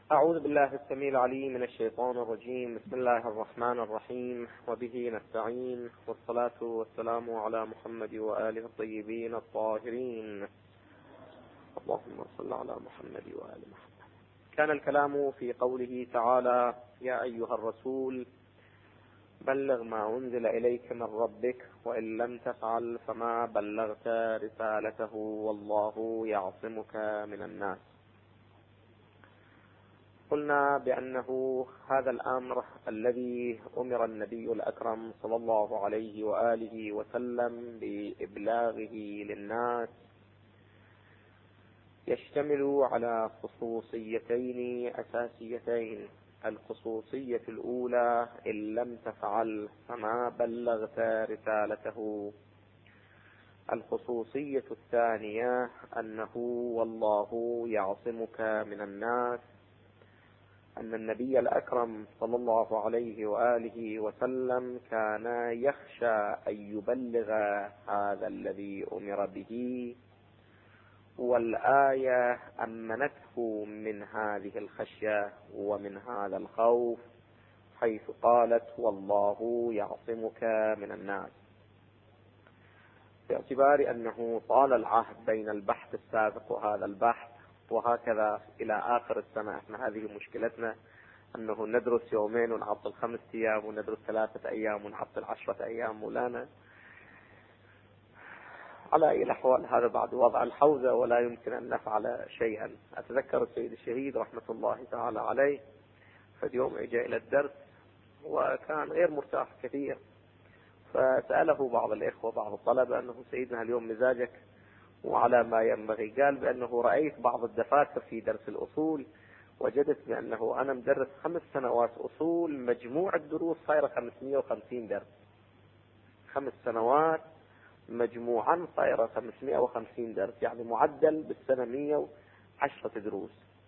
أعوذ بالله السميع العليم من الشيطان الرجيم. بسم الله الرحمن الرحيم، وبه نستعين، والصلاة والسلام على محمد وآله الطيبين الطاهرين. اللهم صل على محمد وآل محمد. كان الكلام في قوله تعالى: يا أيها الرسول بلغ ما أنزل إليك من ربك وإن لم تفعل فما بلغت رسالته والله يعصمك من الناس. قلنا بأنه هذا الأمر الذي أمر النبي الأكرم صلى الله عليه وآله وسلم بإبلاغه للناس يشتمل على خصوصيتين أساسيتين. الخصوصية الأولى: إن لم تفعل فما بلغت رسالته. الخصوصية الثانية: أنه والله يعصمك من الناس. أن النبي الأكرم صلى الله عليه وآله وسلم كان يخشى أن يبلغ هذا الذي أمر به، والآية أمنته من هذه الخشية ومن هذا الخوف، حيث قالت: والله يعصمك من الناس. باعتبار أنه طال العهد بين البحث السابق وهذا البحث، وهكذا إلى آخر السنة. احنا هذه مشكلتنا، أنه ندرس يومين ونعطل 5 أيام، وندرس 3 أيام ونعطل 10 أيام مولانا. على أي الأحوال هذا بعد وضع الحوزة ولا يمكن أن نفعل شيئا. أتذكر السيد الشهيد رحمة الله تعالى عليه فاليوم اجى إلى الدرس وكان غير مرتاح كثير، فسأله بعض الإخوة بعض الطلبة أنه سيدنا اليوم مزاجك وعلى ما ينبغي. قال بأنه رأيت بعض الدفاتر في درس الأصول وجدت بأنه أنا مدرس 5 سنوات أصول، مجموع الدروس صايرة 550 درس. 5 سنوات مجموعا صايرة 550 درس، يعني معدل بالسنة 110 دروس.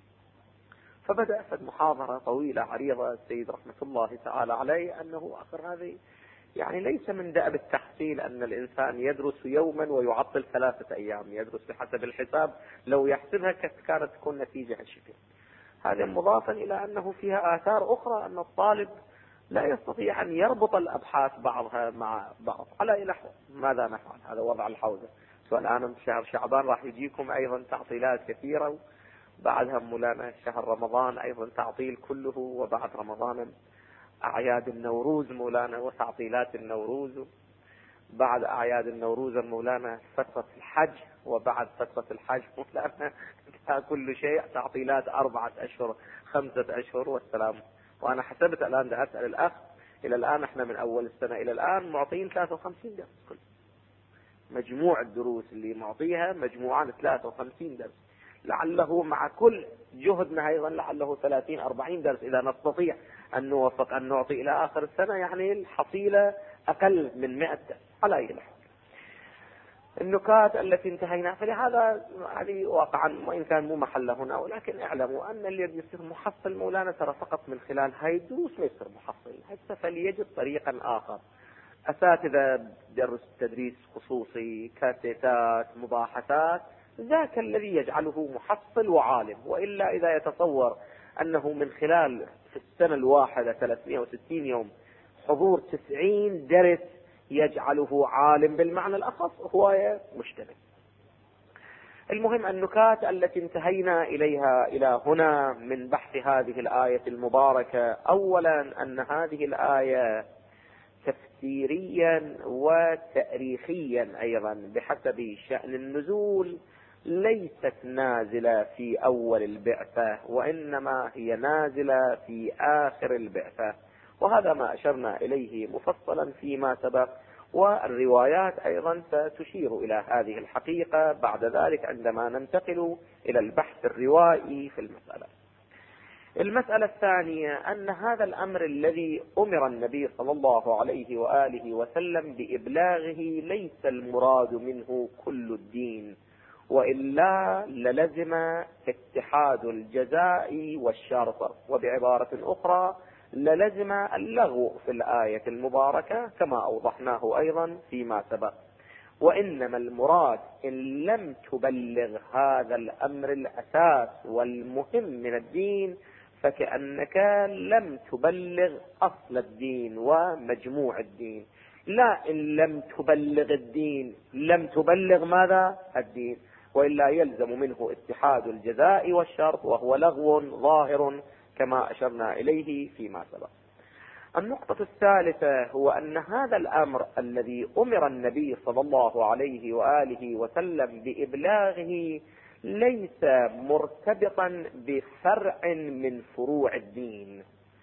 فبدأت المحاضرة طويلة عريضة. السيد رحمة الله تعالى عليه أنه آخر هذه يعني ليس من دأب التحصيل أن الإنسان يدرس يوما ويعطل 3 أيام، يدرس بحسب الحساب، لو يحسبها كانت تكون نتيجة الشكل. هذا مضافا إلى أنه فيها آثار أخرى، أن الطالب لا يستطيع أن يربط الأبحاث بعضها مع بعض. على إلى ماذا نفعل؟ هذا وضع الحوزة. والآن شهر شعبان راح يجيكم أيضا تعطيلات كثيرة، بعدها مولانا شهر رمضان أيضا تعطيل كله، وبعد رمضان أعياد النوروز مولانا وتعطيلات النوروز، بعد أعياد النوروز مولانا فترة الحج، وبعد فترة الحج مولانا كل شيء تعطيلات 4 أشهر 5 أشهر والسلام. وأنا حسبت الآن ده أسأل الأخ، إلى الآن احنا من أول السنة إلى الآن معطين 53 درس كل. مجموع الدروس اللي معطيها مجموعان 53 درس، لعله مع كل جهدنا أيضا لعله 30-40 درس إذا نستطيع أن نوفق أن نعطي إلى آخر السنة، يعني الحصيلة أقل من 100 درس. على أي حال النكات التي انتهينا، فلهذا يعني واقعا وإن كان مو محل هنا، ولكن اعلموا أن اللي يصير محصل مولانا ترى فقط من خلال هاي الدروس ما يصير محصل، حتى فليجد طريقا آخر. أساتذة درس تدريس خصوصي، كاسيتات، مباحثات، ذاك الذي يجعله محصل وعالم. وإلا إذا يتصور أنه من خلال في السنة الواحدة 360 يوم حضور 90 درس يجعله عالم بالمعنى الأخص، هو مشتبه. المهم النكات التي انتهينا إليها إلى هنا من بحث هذه الآية المباركة: أولا أن هذه الآية تفسيريا وتاريخيا أيضا بحسب شأن النزول ليست نازلة في أول البعثة، وإنما هي نازلة في آخر البعثة، وهذا ما أشرنا إليه مفصلا فيما سبق، والروايات أيضا ستشير إلى هذه الحقيقة بعد ذلك عندما ننتقل إلى البحث الروائي في المسألة. المسألة الثانية أن هذا الأمر الذي أمر النبي صلى الله عليه وآله وسلم بإبلاغه ليس المراد منه كل الدين، وإلا للزم اتحاد الجزاء والشرط، وبعبارة أخرى للزم اللغو في الآية المباركة كما أوضحناه أيضا فيما سبق. وإنما المراد إن لم تبلغ هذا الأمر الأساس والمهم من الدين فكأنك لم تبلغ أصل الدين ومجموع الدين. لا، إن لم تبلغ الدين لم تبلغ ماذا؟ الدين، وإلا يلزم منه اتحاد الجزاء والشرط، وهو لغو ظاهر كما أشرنا إليه فيما سبق. النقطة الثالثة هو أن هذا الأمر الذي أمر النبي صلى الله عليه وآله وسلم بإبلاغه ليس مرتبطا بفرع من فروع الدين،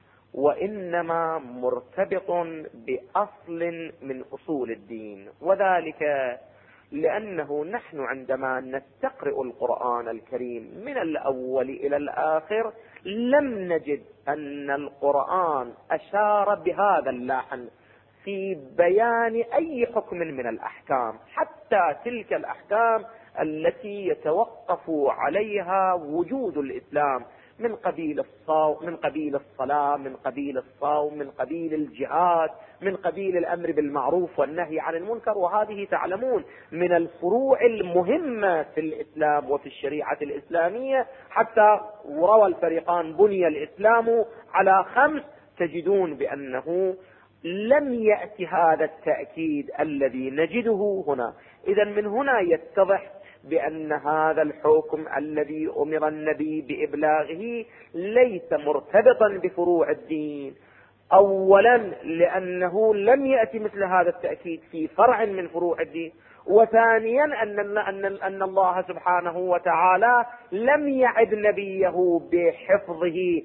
وإنما مرتبط بأصل من أصول الدين. وذلك لأنه نحن عندما نستقرئ القرآن الكريم من الأول إلى الآخر لم نجد أن القرآن أشار بهذا اللحن في بيان أي حكم من الأحكام، حتى تلك الأحكام التي يتوقف عليها وجود الإسلام، من قبيل الصلاة، من قبيل الصوم، من قبيل الجهاد، من قبيل الأمر بالمعروف والنهي عن المنكر. وهذه تعلمون من الفروع المهمة في الإسلام وفي الشريعة الإسلامية، حتى روى الفريقان بني الإسلام على 5، تجدون بأنه لم يأتي هذا التأكيد الذي نجده هنا. إذن من هنا يتضح بأن هذا الحكم الذي أمر النبي بإبلاغه ليس مرتبطا بفروع الدين، أولا لأنه لم يأتي مثل هذا التأكيد في فرع من فروع الدين، وثانيا أن الله سبحانه وتعالى لم يعد نبيه بحفظه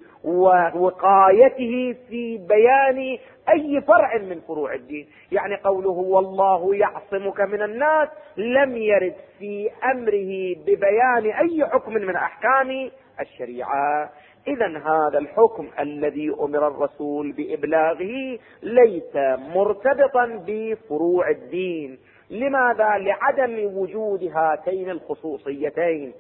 ووقايته في بيان أي فرع من فروع الدين. يعني قوله والله يعصمك من الناس لم يرد في أمره ببيان أي حكم من أحكام الشريعة. إذن هذا الحكم الذي أمر الرسول بإبلاغه ليس مرتبطا بفروع الدين. لماذا؟ لعدم وجود هاتين الخصوصيتين،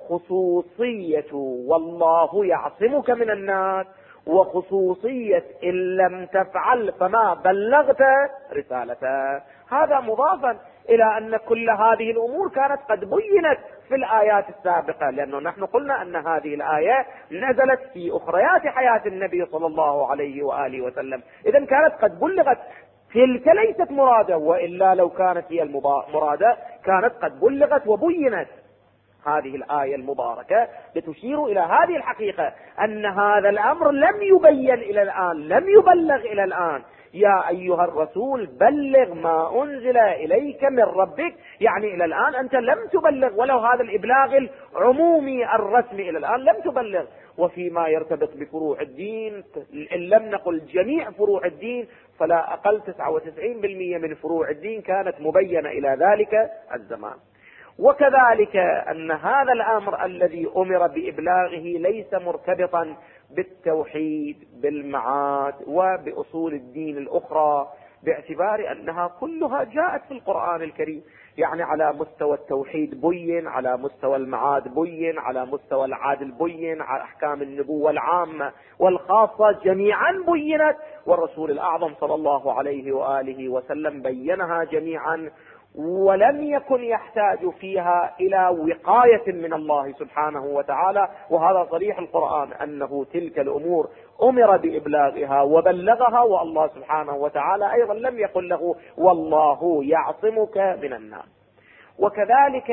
خصوصية والله يعصمك من الناس، وخصوصية إن لم تفعل فما بلغت رسالته. هذا مضافا إلى أن كل هذه الأمور كانت قد بينت في الآيات السابقة، لأنه نحن قلنا أن هذه الآية نزلت في أخريات حياة النبي صلى الله عليه وآله وسلم. إذن كانت قد بلغت، تلك ليست مرادة، وإلا لو كانت هي المرادة كانت قد بلغت وبينت. هذه الآية المباركة لتشير إلى هذه الحقيقة، أن هذا الأمر لم يبين إلى الآن، لم يبلغ إلى الآن. يا أيها الرسول بلغ ما أنزل إليك من ربك، يعني إلى الآن أنت لم تبلغ، ولو هذا الإبلاغ العمومي الرسمي إلى الآن لم تبلغ. وفيما يرتبط بفروع الدين، إن لم نقل جميع فروع الدين، فلا أقل 99% من فروع الدين كانت مبينة إلى ذلك الزمان. وكذلك أن هذا الأمر الذي أمر بإبلاغه ليس مرتبطا بالتوحيد، بالمعاد، وبأصول الدين الأخرى، باعتبار أنها كلها جاءت في القرآن الكريم. يعني على مستوى التوحيد بين، على مستوى المعاد بين، على مستوى العادل بين، على أحكام النبوة العامة والخاصة جميعا بينت، والرسول الأعظم صلى الله عليه وآله وسلم بينها جميعا، ولم يكن يحتاج فيها إلى وقاية من الله سبحانه وتعالى. وهذا صريح القرآن أنه تلك الأمور أمر بإبلاغها وبلغها، والله سبحانه وتعالى أيضا لم يقل له والله يعصمك من الناس. وكذلك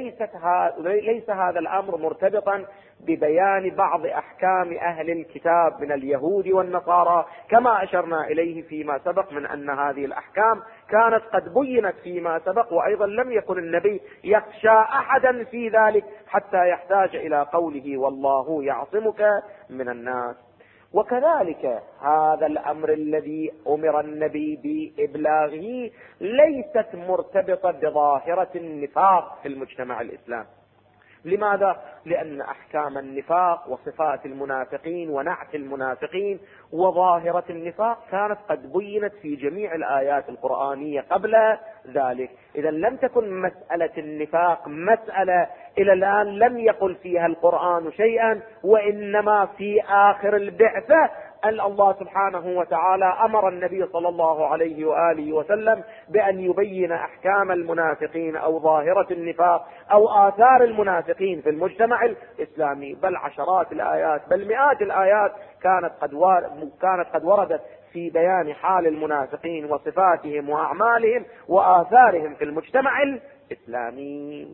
ليس هذا الأمر مرتبطا ببيان بعض أحكام أهل الكتاب من اليهود والنصارى، كما أشرنا إليه فيما سبق من أن هذه الأحكام كانت قد بينت فيما سبق، وأيضا لم يكن النبي يخشى أحدا في ذلك حتى يحتاج إلى قوله والله يعصمك من الناس. وكذلك هذا الأمر الذي أمر النبي بإبلاغه ليست مرتبطة بظاهرة النفاق في المجتمع الإسلامي. لماذا؟ لأن أحكام النفاق وصفات المنافقين ونعت المنافقين وظاهرة النفاق كانت قد بينت في جميع الآيات القرآنية قبل ذلك. إذا لم تكن مسألة النفاق مسألة إلى الآن لم يقل فيها القرآن شيئا، وإنما في آخر البعثة أن الله سبحانه وتعالى أمر النبي صلى الله عليه وآله وسلم بأن يبين أحكام المنافقين أو ظاهرة النفاق أو آثار المنافقين في المجتمع الإسلامي، بل عشرات الآيات بل مئات الآيات كانت قد وردت في بيان حال المنافقين وصفاتهم وأعمالهم وآثارهم في المجتمع الإسلامي.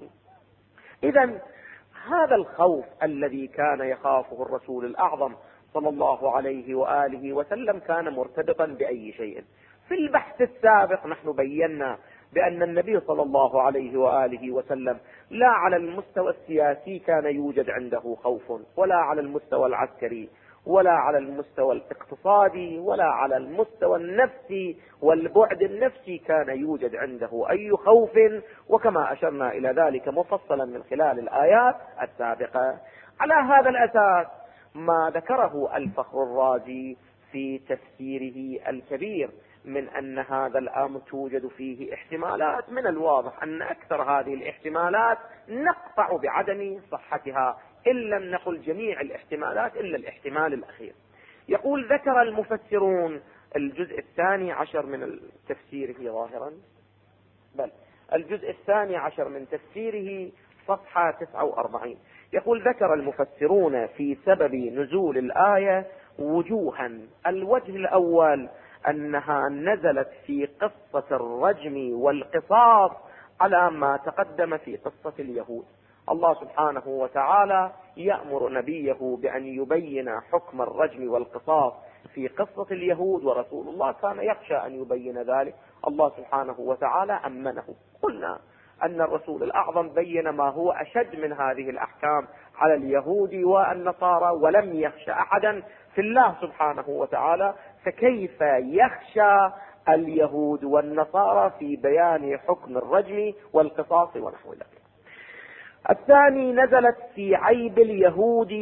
إذن هذا الخوف الذي كان يخافه الرسول الأعظم صلى الله عليه وآله وسلم كان مرتبطا بأي شيء؟ في البحث السابق نحن بينا بأن النبي صلى الله عليه وآله وسلم لا على المستوى السياسي كان يوجد عنده خوف، ولا على المستوى العسكري، ولا على المستوى الاقتصادي، ولا على المستوى النفسي والبعد النفسي كان يوجد عنده أي خوف، وكما أشرنا إلى ذلك مفصلا من خلال الآيات السابقة. على هذا الأساس ما ذكره الفخر الرازي في تفسيره الكبير من أن هذا الأمر توجد فيه احتمالات، من الواضح أن أكثر هذه الاحتمالات نقطع بعدم صحتها، إن لم نقل جميع الاحتمالات إلا الاحتمال الأخير. يقول: ذكر المفسرون الجزء الثاني عشر من تفسيره ظاهرا، بل الجزء الثاني عشر من تفسيره صفحة 49، يقول: ذكر المفسرون في سبب نزول الآية وجوها. الوجه الأول أنها نزلت في قصة الرجم والقصاص على ما تقدم في قصة اليهود. الله سبحانه وتعالى يأمر نبيه بأن يبين حكم الرجم والقصاص في قصة اليهود، ورسول الله كان يخشى أن يبين ذلك. الله سبحانه وتعالى أمنه. قلنا أن الرسول الأعظم بين ما هو أشد من هذه الأحكام على اليهود والنصارى، ولم يخشى أحدا في الله سبحانه وتعالى، فكيف يخشى اليهود والنصارى في بيان حكم الرجم والقصاص ونحو ذلك. الثاني نزلت في عيب اليهود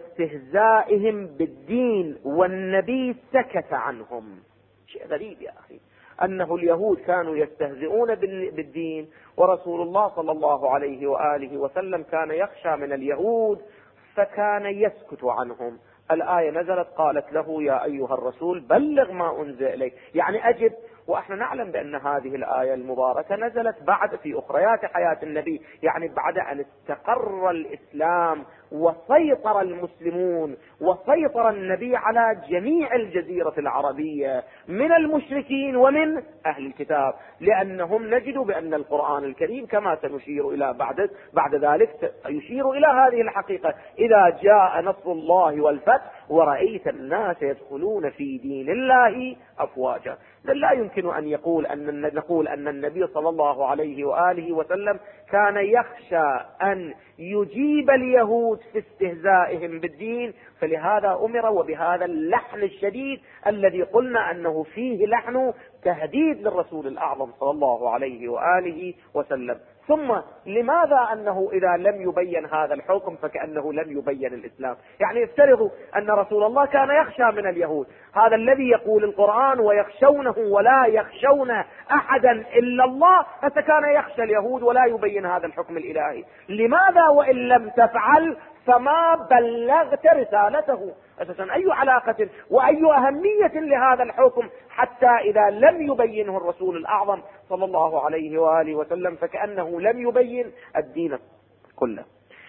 واستهزائهم بالدين، والنبي سكت عنهم. شيء غريب يا أخي، أنه اليهود كانوا يستهزئون بالدين، ورسول الله صلى الله عليه وآله وسلم كان يخشى من اليهود فكان يسكت عنهم. الآية نزلت قالت له: يا أيها الرسول بلغ ما أنزل إليك، يعني أجب. وإحنا نعلم بأن هذه الآية المباركة نزلت بعد في أخريات حياة النبي، يعني بعد أن استقر الإسلام وسيطر المسلمون وسيطر النبي على جميع الجزيرة العربية من المشركين ومن أهل الكتاب، لأنهم نجد بأن القرآن الكريم كما سنشير إلى بعد ذلك يشير إلى هذه الحقيقة: إذا جاء نصر الله والفتح ورأيت الناس يدخلون في دين الله أفواجا. لا يمكن أن نقول أن النبي صلى الله عليه وآله وسلم كان يخشى أن يجيب اليهود في استهزائهم بالدين، فلهذا أمر وبهذا اللحن الشديد الذي قلنا أنه فيه لحن تهديد للرسول الأعظم صلى الله عليه وآله وسلم. ثم لماذا أنه إذا لم يبين هذا الحكم فكأنه لم يبين الإسلام؟ يعني يفترض أن رسول الله كان يخشى من اليهود، هذا الذي يقول القرآن ويخشونه ولا يخشون أحدا إلا الله، فكان يخشى اليهود ولا يبين هذا الحكم الإلهي. لماذا وإن لم تفعل فما بلغت رسالته؟ أساسا أي علاقة وأي أهمية لهذا الحكم حتى إذا لم يبينه الرسول الأعظم صلى الله عليه وآله وسلم فكأنه لم يبين الدين كله.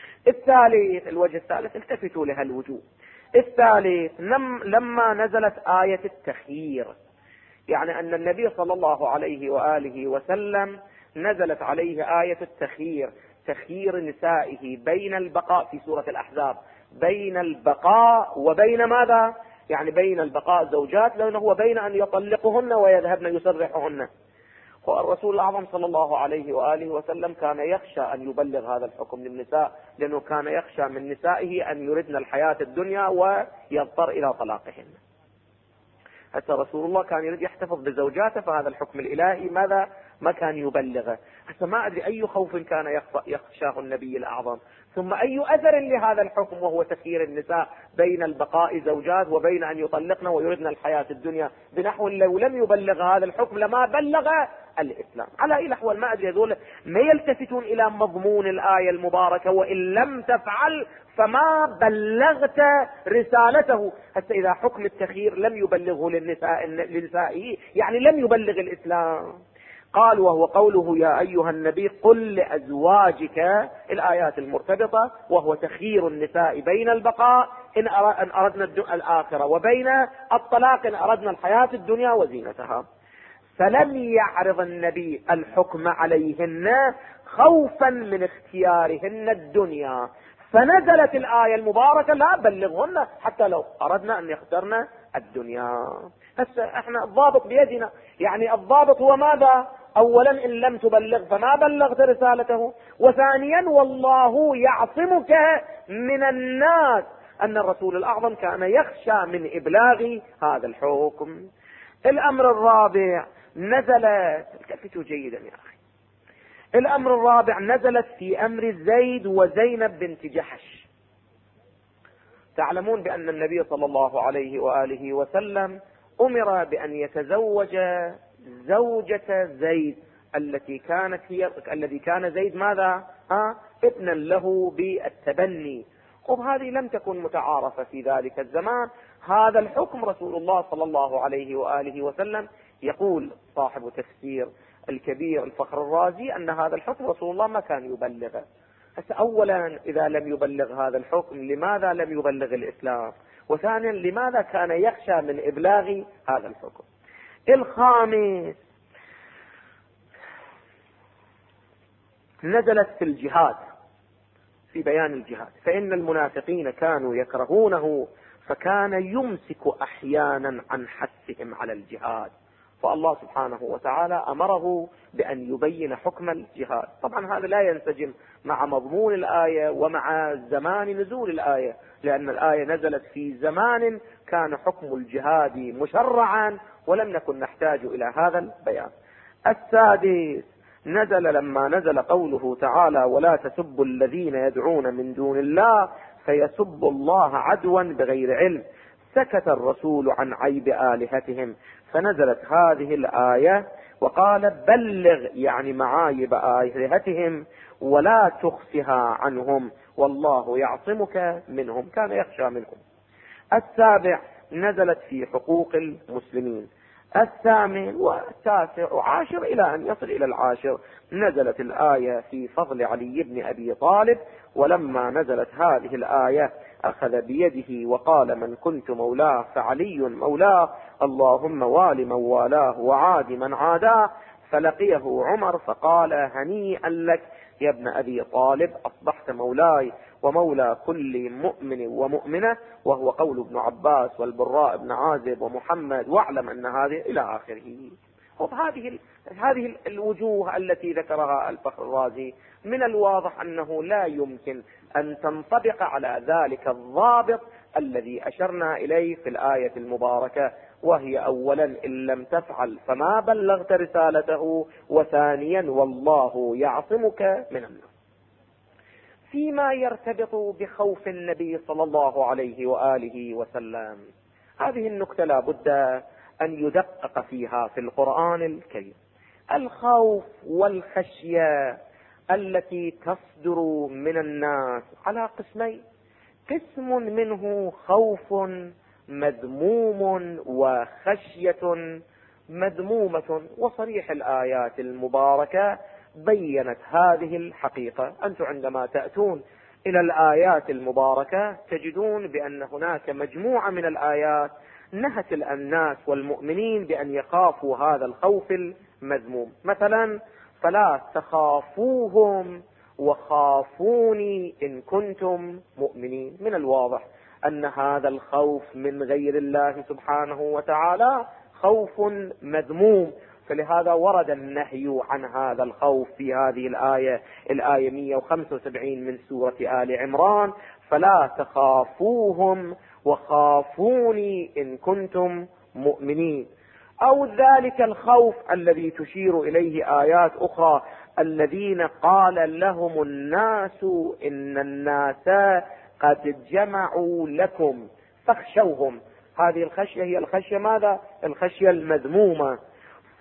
الثالث، الوجه الثالث، التفتوا لها الوجوه. الثالث لما نزلت آية التخيير، يعني أن النبي صلى الله عليه وآله وسلم نزلت عليه آية التخيير، تخيير نسائه بين البقاء في سورة الأحزاب، بين البقاء وبين ماذا؟ يعني بين البقاء زوجات، لأنه هو بين أن يطلقهن ويذهبن يسرحهن. والرسول الأعظم صلى الله عليه وآله وسلم كان يخشى أن يبلغ هذا الحكم للنساء، لأنه كان يخشى من نسائه أن يردن الحياة الدنيا ويضطر إلى طلاقهن. حتى رسول الله كان يريد يحتفظ بزوجاته، فهذا الحكم الإلهي ماذا ما كان يبلغه. حتى ما أدري أي خوف كان يخشاه النبي الأعظم، ثم أي أثر لهذا الحكم وهو تخيير النساء بين البقاء زوجات وبين أن يطلقن ويردن الحياة الدنيا، بنحو لو لم يبلغ هذا الحكم لما بلغ الإسلام. على أي الأحوال ما أدري هذول ما يلتفتون إلى مضمون الآية المباركة: وإن لم تفعل فما بلغت رسالته. حتى إذا حكم التخيير لم يبلغه لنسائه يعني لم يبلغ الإسلام. قال: وهو قوله: يا أيها النبي قل لأزواجك، الآيات المرتبطة، وهو تخيير النساء بين البقاء إن أردنا الآخرة وبين الطلاق إن أردنا الحياة الدنيا وزينتها. فلم يعرض النبي الحكم عليهن خوفا من اختيارهن الدنيا، فنزلت الآية المباركة: لا بلغهن حتى لو أردنا أن يخترن الدنيا. هسه احنا الضابط بيدنا، يعني الضابط هو ماذا؟ اولا ان لم تبلغ فما بلغت رسالته، وثانيا والله يعصمك من الناس، ان الرسول الاعظم كان يخشى من ابلاغ هذا الحكم. الامر الرابع نزلت، التفتوا جيدا يا اخي، الامر الرابع نزلت في امر زيد وزينب بنت جحش. تعلمون بان النبي صلى الله عليه وآله وسلم امر بان يتزوج زوجة زيد الذي كان زيد ماذا؟ ابنا له بالتبني. وهذه لم تكن متعارفة في ذلك الزمان. هذا الحكم رسول الله صلى الله عليه وآله وسلم، يقول صاحب تفسير الكبير الفخر الرازي أن هذا الحكم رسول الله ما كان يبلغه. أولا إذا لم يبلغ هذا الحكم لماذا لم يبلغ الإسلام؟ وثانيا لماذا كان يخشى من إبلاغ هذا الحكم؟ الخامس نزلت في الجهاد، في بيان الجهاد: فإن المنافقين كانوا يكرهونه فكان يمسك أحيانا عن حثهم على الجهاد. فالله سبحانه وتعالى أمره بأن يبين حكم الجهاد. طبعا هذا لا ينسجم مع مضمون الآية ومع زمان نزول الآية، لأن الآية نزلت في زمان كان حكم الجهاد مشرعا ولم نكن نحتاج إلى هذا البيان. السادس نزل لما نزل قوله تعالى: ولا تسبوا الذين يدعون من دون الله فيسبوا الله عدوا بغير علم. سكت الرسول عن عيب آلهتهم، فنزلت هذه الآية وقال: بلغ يعني معايب آلهتهم ولا تخفها عنهم والله يعصمك منهم، كان يخشى منهم. السابع نزلت في حقوق المسلمين. الثامن والتاسع وعاشر إلى أن يصل إلى العاشر نزلت الآية في فضل علي بن أبي طالب. ولما نزلت هذه الآية أخذ بيده وقال: من كنت مولاه فعلي مولاه، اللهم وال من والاه وعاد من عاداه. فلقيه عمر فقال: هنيئا لك يا ابن أبي طالب، أصبحت مولاي ومولى كل مؤمن ومؤمنة. وهو قول ابن عباس والبراء بن عازب ومحمد، واعلم أن هذه إلى آخره. هذه الوجوه التي ذكرها الفخر الرازي من الواضح أنه لا يمكن أن تنطبق على ذلك الضابط الذي أشرنا إليه في الآية المباركة، وهي أولا إن لم تفعل فما بلغت رسالته، وثانيا والله يعصمك من الناس. فيما يرتبط بخوف النبي صلى الله عليه وآله وسلم، هذه النكتة لا بد أن يدقق فيها في القرآن الكريم. الخوف والخشية التي تصدر من الناس على قسمين: قسم منه خوف مذموم وخشية مذمومة، وصريح الآيات المباركة بينت هذه الحقيقة. أنتم عندما تأتون إلى الآيات المباركة تجدون بأن هناك مجموعة من الآيات نهت الناس والمؤمنين بأن يخافوا هذا الخوف المذموم. مثلا: فلا تخافوهم وخافوني إن كنتم مؤمنين. من الواضح أن هذا الخوف من غير الله سبحانه وتعالى خوف مذموم، فلهذا ورد النهي عن هذا الخوف في هذه الآية 175 من سورة آل عمران: فلا تخافوهم وخافوني إن كنتم مؤمنين. أو ذلك الخوف الذي تشير إليه آيات أخرى: الذين قال لهم الناس إن الناس قد جمعوا لكم فاخشوهم. هذه الخشية هي الخشية ماذا؟ الخشية المذمومة.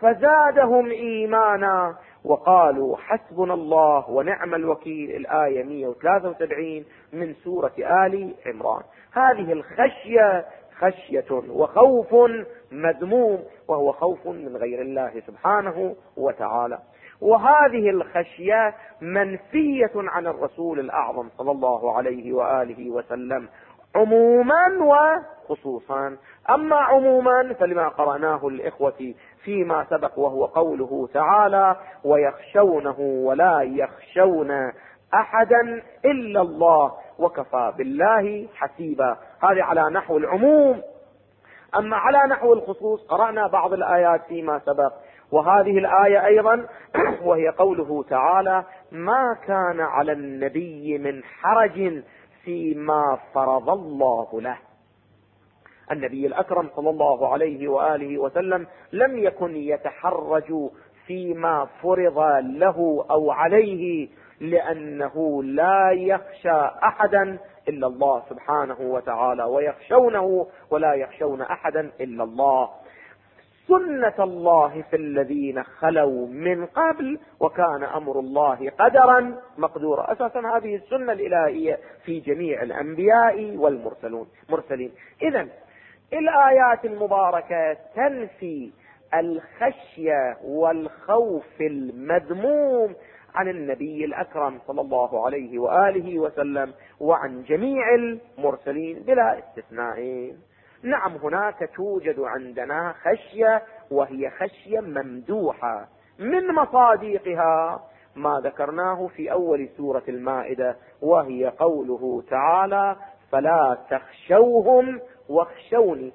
فزادهم إيمانا وقالوا حسبنا الله ونعم الوكيل. الآية 173 من سورة آل عمران. هذه الخشية خشية وخوف مذموم، وهو خوف من غير الله سبحانه وتعالى. وهذه الخشية منفية عن الرسول الأعظم صلى الله عليه وآله وسلم عموما وخصوصا. أما عموما فلما قرأناه الإخوة فيما سبق، وهو قوله تعالى ويخشونه ولا يخشون أحدا إلا الله وكفى بالله حسيبا. هذه على نحو العموم. أما على نحو الخصوص قرأنا بعض الآيات فيما سبق، وهذه الآية أيضا وهي قوله تعالى ما كان على النبي من حرج فيما فرض الله له. النبي الأكرم صلى الله عليه وآله وسلم لم يكن يتحرج فيما فرض له أو عليه، لأنه لا يخشى أحدا إلا الله سبحانه وتعالى، ويخشونه ولا يخشون أحدا إلا الله. سنة الله في الذين خلوا من قبل، وكان أمر الله قدرا مقدورا. أساسا هذه السنة الإلهية في جميع الأنبياء والمرسلين. إذن الآيات المباركة تنفي الخشية والخوف المذموم عن النبي الأكرم صلى الله عليه وآله وسلم وعن جميع المرسلين بلا استثناء. نعم هناك توجد عندنا خشية، وهي خشية ممدوحة. من مصادقها ما ذكرناه في أول سورة المائدة، وهي قوله تعالى فلا تخشوهم واخشوني.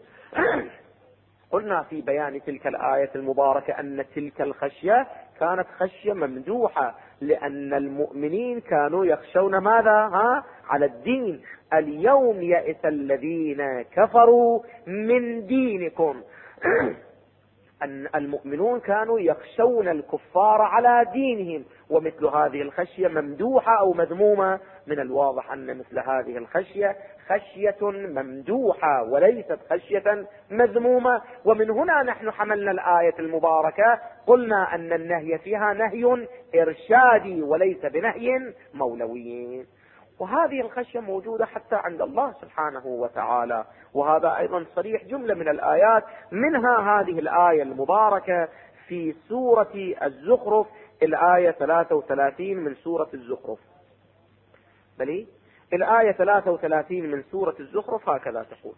قلنا في بيان تلك الآية المباركة أن تلك الخشية كانت خشية ممدوحة، لأن المؤمنين كانوا يخشون ماذا؟ على الدين. اليوم يئس الذين كفروا من دينكم. أن المؤمنون كانوا يخشون الكفار على دينهم، ومثل هذه الخشية ممدوحة أو مذمومة. من الواضح أن مثل هذه الخشية خشية ممدوحة وليست خشية مذمومة. ومن هنا نحن حملنا الآية المباركة، قلنا أن النهي فيها نهي إرشادي وليس بنهي مولوي. وهذه الخشية موجودة حتى عند الله سبحانه وتعالى، وهذا أيضا صريح جملة من الآيات، منها هذه الآية المباركة في سورة الزخرف، الآية 33 من سورة الزخرف. بل الآية 33 من سورة الزخرف هكذا تقول: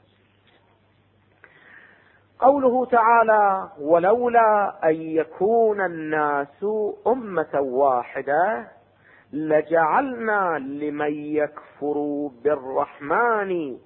قوله تعالى ولولا أن يكون الناس أمة واحدة لجعلنا لمن يكفر بالرحمن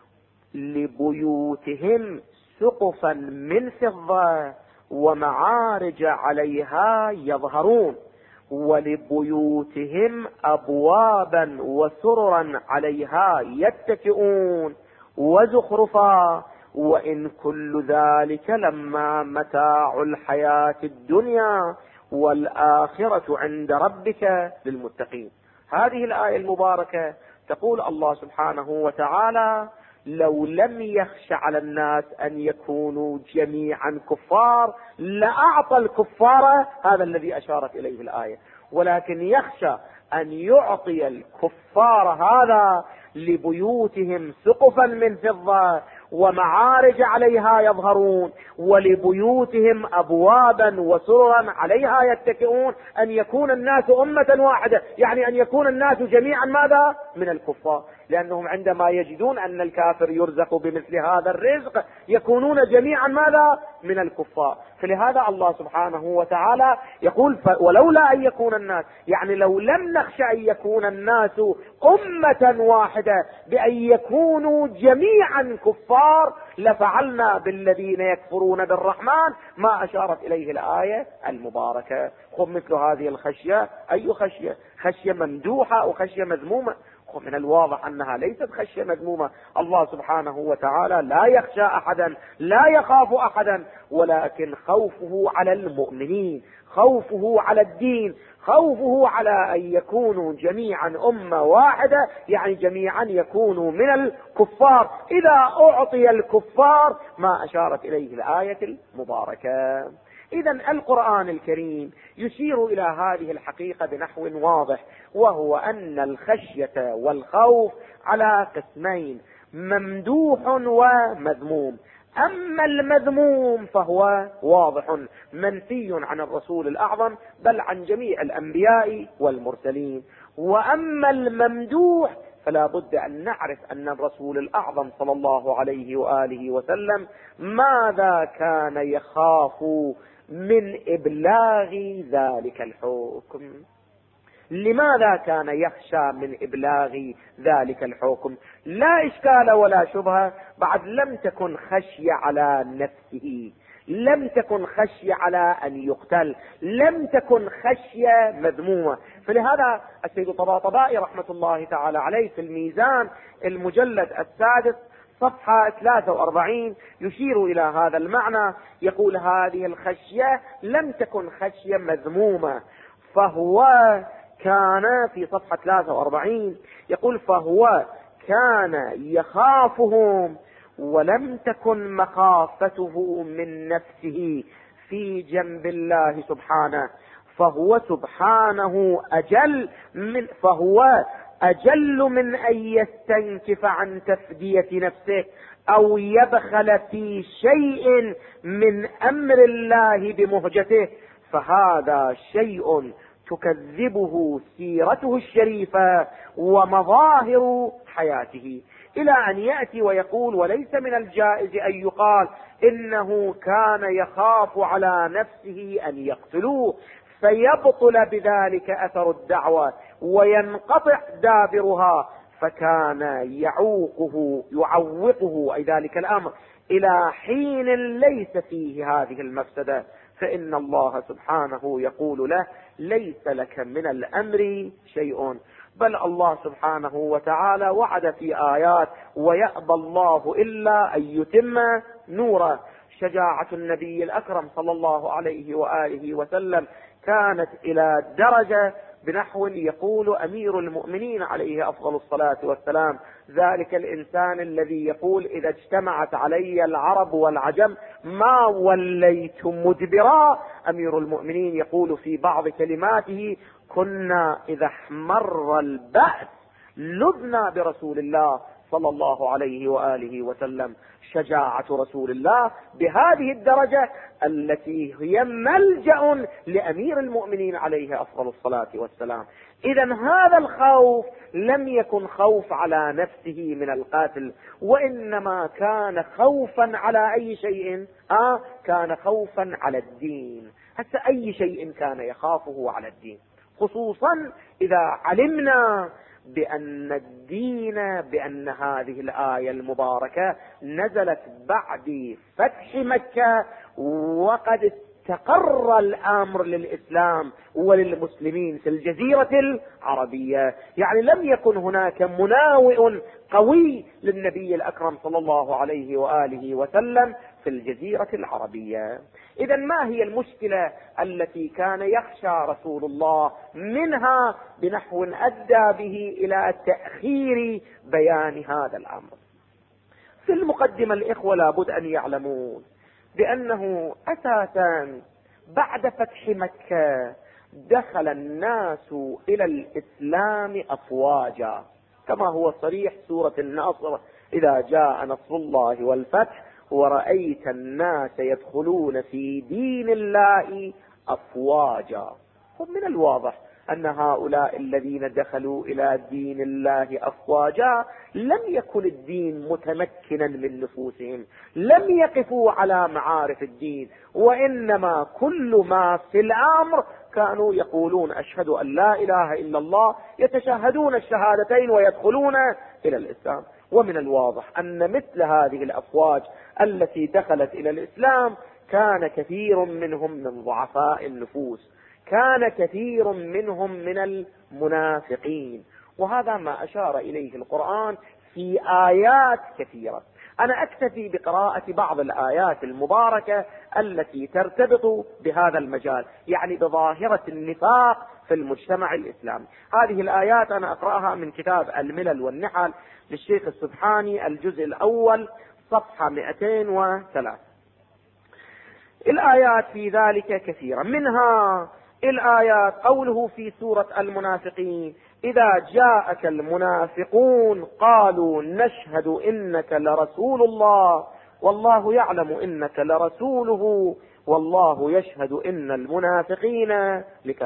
لبيوتهم سقفا من فضة ومعارج عليها يظهرون ولبيوتهم أبوابا وسررا عليها يتكئون وزخرفا وإن كل ذلك لما متاع الحياة الدنيا والآخرة عند ربك للمتقين. هذه الآية المباركة تقول الله سبحانه وتعالى لو لم يخش على الناس أن يكونوا جميعا كفار لأعطى الكفار هذا الذي أشارت إليه الآية، ولكن يخشى أن يعطي الكفار هذا لبيوتهم سقفا من فضة ومعارج عليها يظهرون ولبيوتهم أبوابا وسررا عليها يتكئون، أن يكون الناس أمة واحدة، يعني أن يكون الناس جميعا ماذا؟ من الكفار، لأنهم عندما يجدون أن الكافر يرزق بمثل هذا الرزق يكونون جميعا ماذا؟ من الكفار. فلهذا الله سبحانه وتعالى يقول ولولا أن يكون الناس، يعني لو لم نخشى أن يكون الناس أمة واحدة بأن يكونوا جميعا كفار لفعلنا بالذين يكفرون بالرحمن ما أشارت إليه الآية المباركة. خذ مثل هذه الخشية أي خشية؟ خشية ممدوحة أو خشية مذمومة؟ من الواضح أنها ليست خشية مذمومة. الله سبحانه وتعالى لا يخشى أحدا، لا يخاف أحدا، ولكن خوفه على المؤمنين، خوفه على الدين، خوفه على أن يكونوا جميعا أمة واحدة، يعني جميعا يكونوا من الكفار. إذا أعطي الكفار ما أشارت إليه الآية المباركة. إذن القرآن الكريم يشير إلى هذه الحقيقة بنحو واضح، وهو أن الخشية والخوف على قسمين: ممدوح ومذموم. أما المذموم فهو واضح منفي عن الرسول الأعظم بل عن جميع الأنبياء والمرسلين. وأما الممدوح فلا بد أن نعرف أن الرسول الأعظم صلى الله عليه وآله وسلم ماذا كان يخاف من إبلاغ ذلك الحكم. لماذا كان يخشى من إبلاغ ذلك الحكم؟ لا إشكال ولا شبهة، بعد لم تكن خشية على نفسه، لم تكن خشية على أن يقتل، لم تكن خشية مذمومة. فلهذا السيد الطباطبائي رحمة الله تعالى عليه في الميزان المجلد 6 صفحة 43 يشير إلى هذا المعنى، يقول: هذه الخشية لم تكن خشية مذمومة، فهو كان في صفحة 43 يقول: فهو كان يخافهم ولم تكن مخافته من نفسه في جنب الله سبحانه، فهو سبحانه أجل من أن يستنكف عن تفدية نفسه أو يبخل في شيء من أمر الله بمهجته، فهذا شيء تكذبه سيرته الشريفة ومظاهر حياته، إلى أن يأتي ويقول: وليس من الجائز أن يقال إنه كان يخاف على نفسه أن يقتلوه فيبطل بذلك أثر الدعوة وينقطع دابرها، فكان يعوقه أي ذلك الأمر إلى حين ليس فيه هذه المفسدة، فإن الله سبحانه يقول له: ليس لك من الأمر شيء. بل الله سبحانه وتعالى وعد في آيات: ويأبى الله إلا أن يتم نوره. شجاعة النبي الأكرم صلى الله عليه وآله وسلم كانت إلى درجة بنحو يقول أمير المؤمنين عليه أفضل الصلاة والسلام: ذلك الإنسان الذي يقول: إذا اجتمعت علي العرب والعجم ما وليت مدبرا. أمير المؤمنين يقول في بعض كلماته: كنا إذا احمر البأس لذنا برسول الله صلى الله عليه وآله وسلم. شجاعة رسول الله بهذه الدرجة التي هي ملجأ لأمير المؤمنين عليه أفضل الصلاة والسلام. إذن هذا الخوف لم يكن خوف على نفسه من القاتل، وإنما كان خوفا على أي شيء؟ كان خوفا على الدين. حتى أي شيء كان يخافه على الدين، خصوصا إذا علمنا بأن الدين، بأن هذه الآية المباركة نزلت بعد فتح مكة وقد استقر الأمر للإسلام وللمسلمين في الجزيرة العربية. يعني لم يكن هناك مناوئ قوي للنبي الأكرم صلى الله عليه وآله وسلم في الجزيرة العربية. إذن ما هي المشكلة التي كان يخشى رسول الله منها بنحو أدى به إلى تأخير بيان هذا الأمر؟ في المقدمة الإخوة لابد أن يعلمون بأنه أساسا بعد فتح مكة دخل الناس إلى الإسلام أفواجا، كما هو صريح سورة النصر: إذا جاء نصر الله والفتح ورأيت الناس يدخلون في دين الله أفواجا. ومن الواضح أن هؤلاء الذين دخلوا إلى دين الله أفواجا لم يكن الدين متمكنا من نفوسهم، لم يقفوا على معارف الدين، وإنما كل ما في الأمر كانوا يقولون: أشهد أن لا إله إلا الله، يتشهدون الشهادتين ويدخلون إلى الإسلام. ومن الواضح أن مثل هذه الأفواج التي دخلت إلى الإسلام كان كثير منهم من ضعفاء النفوس، كان كثير منهم من المنافقين، وهذا ما أشار إليه القرآن في آيات كثيرة. أنا أكتفي بقراءة بعض الآيات المباركة التي ترتبط بهذا المجال، يعني بظاهرة النفاق في المجتمع الإسلامي. هذه الآيات أنا أقرأها من كتاب الملل والنحل للشيخ السبحاني، الجزء الأول صفحة 203. الآيات في ذلك كثيرة، منها الآيات قوله في سورة المنافقين: إذا جاءك المنافقون قالوا نشهد إنك لرسول الله والله يعلم إنك لرسوله والله يشهد إن المنافقين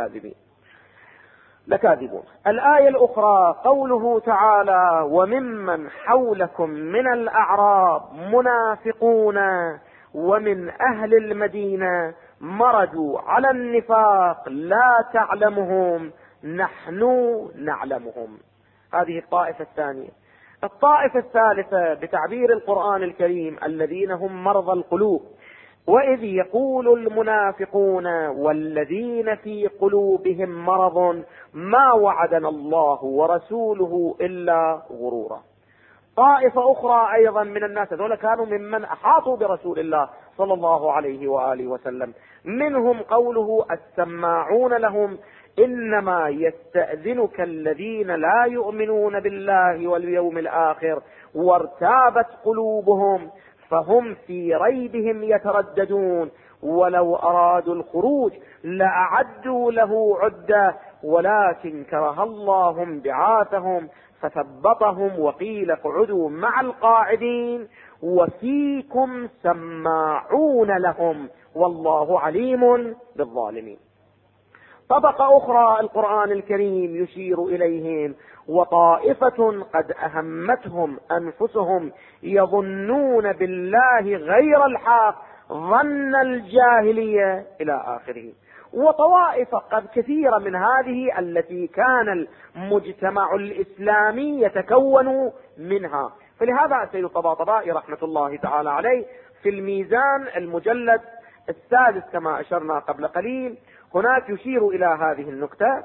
لكاذبون. الآية الأخرى قوله تعالى: وممن حولكم من الأعراب منافقون ومن أهل المدينة مرجوا على النفاق لا تعلمهم نحن نعلمهم. هذه الطائفة الثانية. الطائفة الثالثة بتعبير القرآن الكريم: الذين هم مرضى القلوب، وإذ يقول المنافقون والذين في قلوبهم مرض ما وعدنا الله ورسوله إلا غرورا. طائفة أخرى أيضا من الناس، هذول كانوا ممن أحاطوا برسول الله صلى الله عليه وآله وسلم، منهم قوله: السماعون لهم إنما يستأذنك الذين لا يؤمنون بالله واليوم الآخر وارتابت قلوبهم فهم في ريبهم يترددون ولو أرادوا الخروج لأعدوا له عدة ولكن كره الله بعاثهم فثبطهم وقيل اقعدوا مع القاعدين وفيكم سماعون لهم والله عليم بالظالمين. طبقة أخرى القرآن الكريم يشير إليهم: وطائفة قد أهمتهم أنفسهم يظنون بالله غير الحق ظن الجاهلية إلى آخره. وطوائف قد كثيرة من هذه التي كان المجتمع الإسلامي يتكون منها. فلهذا السيد الطباطبائي رحمة الله تعالى عليه في الميزان المجلد 6 كما أشرنا قبل قليل هناك يشير إلى هذه النكتة،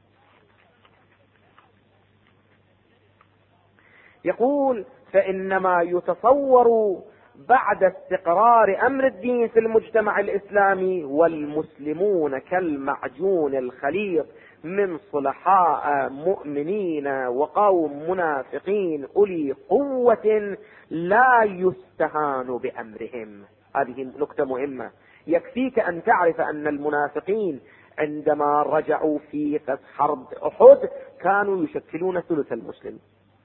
يقول: فإنما يتصور بعد استقرار أمر الدين في المجتمع الإسلامي والمسلمون كالمعجون الخليط من صلحاء مؤمنين وقوم منافقين أولي قوة لا يستهان بأمرهم. هذه نكتة مهمة. يكفيك أن تعرف أن المنافقين عندما رجعوا في حرب أحد كانوا يشكلون ثلث المسلمين،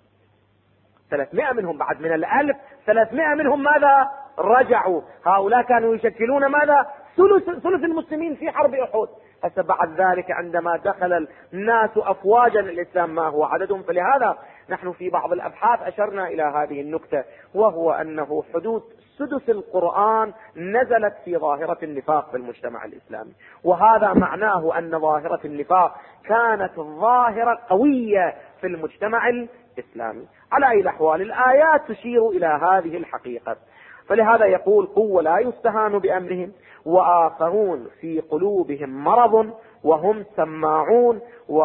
300 منهم بعد من 1000 300 منهم ماذا رجعوا. هؤلاء كانوا يشكلون ماذا ثلث المسلمين في حرب أحد. هسه بعد ذلك عندما دخل الناس أفواجا الإسلام ما هو عددهم. فلهذا نحن في بعض الأبحاث أشرنا إلى هذه النكتة، وهو أنه حدود سدس القرآن نزلت في ظاهرة النفاق في المجتمع الإسلامي، وهذا معناه أن ظاهرة النفاق كانت ظاهرة قوية في المجتمع الإسلامي. على أي الأحوال الآيات تشير إلى هذه الحقيقة. فلهذا يقول: قوة لا يستهان بأمرهم وآخرون في قلوبهم مرض وهم سماعون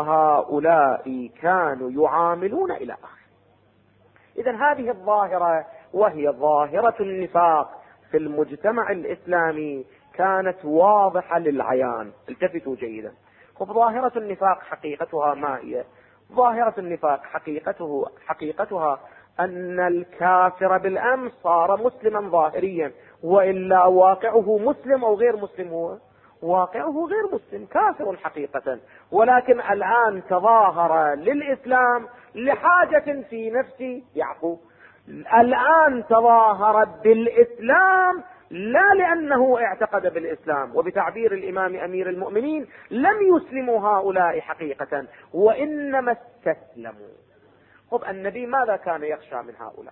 وهؤلاء كانوا يعاملون إلى آخر. إذن هذه الظاهرة وهي ظاهرة النفاق في المجتمع الإسلامي كانت واضحة للعيان. التفتوا جيدا. ظاهرة النفاق حقيقتها ما هي؟ ظاهرة النفاق حقيقتها أن الكافر بالأمس صار مسلما ظاهريا، وإلا واقعه مسلم أو غير مسلم، هو واقعه غير مسلم كافر حقيقة، ولكن الآن تظاهر للإسلام لحاجة في نفس يعقوب. الآن تظاهر بالإسلام لا لأنه اعتقد بالإسلام. وبتعبير الإمام أمير المؤمنين: لم يسلموا هؤلاء حقيقة وإنما استسلموا. النبي ماذا كان يخشى من هؤلاء؟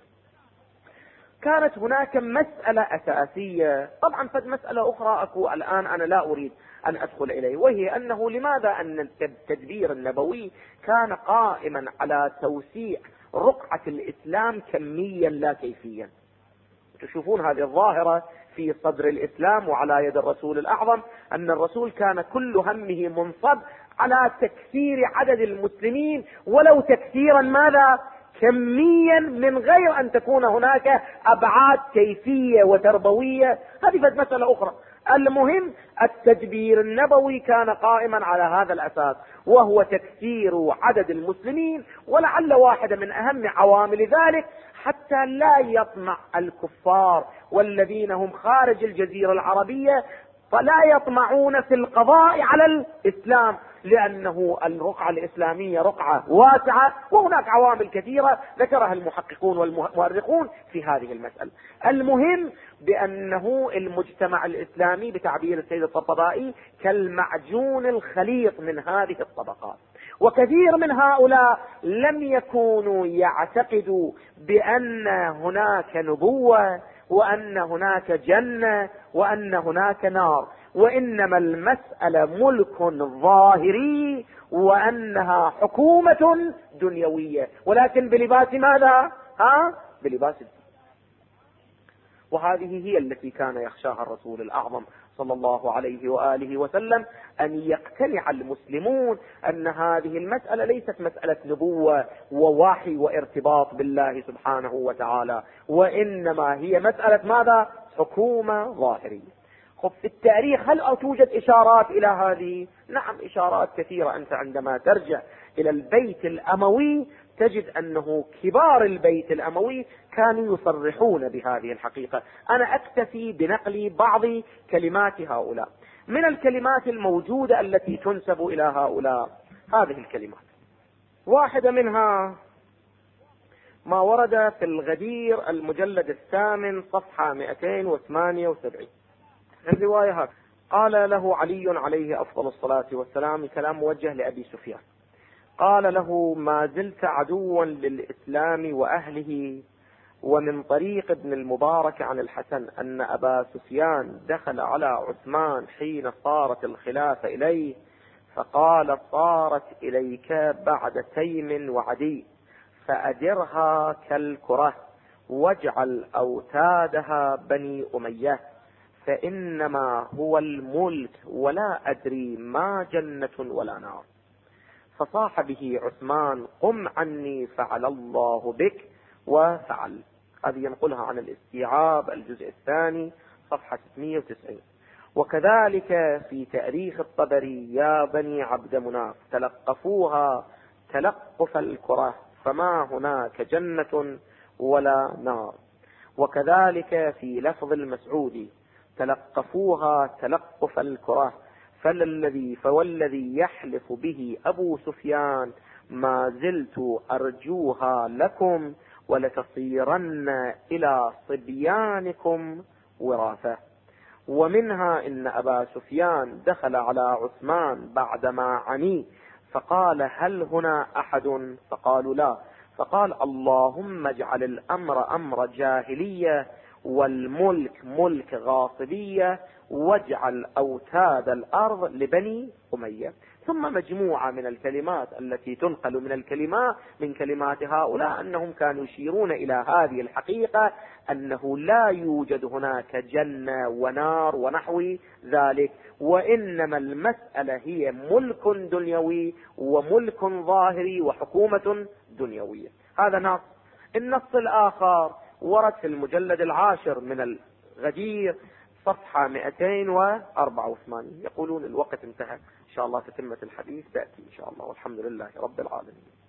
كانت هناك مسألة أساسية، طبعا فد مسألة أخرى أكو الآن أنا لا أريد أن أدخل إليه، وهي أنه لماذا أن التدبير النبوي كان قائما على توسيع رقعة الإسلام كميا لا كيفيا. تشوفون هذه الظاهرة في صدر الإسلام وعلى يد الرسول الأعظم، أن الرسول كان كل همه منصب على تكثير عدد المسلمين، ولو تكثيرا ماذا كميا، من غير أن تكون هناك أبعاد كيفية وتربوية. هذه مسألة أخرى. المهم التدبير النبوي كان قائما على هذا الأساس، وهو تكثير عدد المسلمين، ولعل واحدة من أهم عوامل ذلك حتى لا يطمع الكفار والذين هم خارج الجزيرة العربية، فلا يطمعون في القضاء على الإسلام، لأنه الرقعة الإسلامية رقعة واسعة، وهناك عوامل كثيرة ذكرها المحققون والمؤرخون في هذه المسألة. المهم بأنه المجتمع الإسلامي بتعبير السيد الطبطبائي كالمعجون الخليط من هذه الطبقات، وكثير من هؤلاء لم يكونوا يعتقدوا بأن هناك نبوة وأن هناك جنة وأن هناك نار، وإنما المسألة ملك ظاهري وأنها حكومة دنيوية، ولكن بلباس ماذا؟ بلباس الدين. وهذه هي التي كان يخشاها الرسول الأعظم صلى الله عليه وآله وسلم، أن يقتنع المسلمون أن هذه المسألة ليست مسألة نبوة ووحي وارتباط بالله سبحانه وتعالى، وإنما هي مسألة ماذا؟ حكومة ظاهرية. في التاريخ هل توجد إشارات إلى هذه؟ نعم، إشارات كثيرة. أنت عندما ترجع إلى البيت الأموي تجد أنه كبار البيت الأموي كانوا يصرحون بهذه الحقيقة. أنا أكتفي بنقل بعض كلمات هؤلاء. من الكلمات الموجودة التي تنسب إلى هؤلاء هذه الكلمات، واحدة منها ما ورد في الغدير المجلد 8 صفحة 278. الرواية هذه: قال له علي عليه أفضل الصلاة والسلام، كلام موجه لأبي سفيان، قال له: ما زلت عدوا للإسلام وأهله. ومن طريق ابن المبارك عن الحسن أن أبا سفيان دخل على عثمان حين صارت الخلافة إليه فقال: صارت إليك بعد تيم وعدي، فأدرها كالكرة واجعل أوتادها بني أمية، فإنما هو الملك ولا أدري ما جنة ولا نار. فصاح به عثمان: قم عني فعل الله بك، وفعل. هذه ينقلها عن الاستيعاب الجزء الثاني صفحة 690. وكذلك في تاريخ الطبري: يا بني عبد مناف تلقفوها تلقف الكرة، فما هناك جنة ولا نار. وكذلك في لفظ المسعودي: تلقفوها تلقف الكرة، فوالذي يحلف به أبو سفيان ما زلت أرجوها لكم ولتصيرن إلى صبيانكم وراثة. ومنها إن أبا سفيان دخل على عثمان بعدما عني فقال: هل هنا أحد؟ فقالوا: لا. فقال: اللهم اجعل الأمر أمر جاهلية والملك ملك غاصبية، واجعل أوتاد الأرض لبني أمية. ثم مجموعة من الكلمات التي تنقل من كلمات هؤلاء أنهم كانوا يشيرون إلى هذه الحقيقة، أنه لا يوجد هناك جنة ونار ونحو ذلك، وإنما المسألة هي ملك دنيوي وملك ظاهري وحكومة دنيوية. هذا نص. النص الآخر ورد في المجلد 10 من الغدير صفحة 284. يقولون الوقت انتهى، إن شاء الله تتمة الحديث تأتي إن شاء الله، والحمد لله رب العالمين.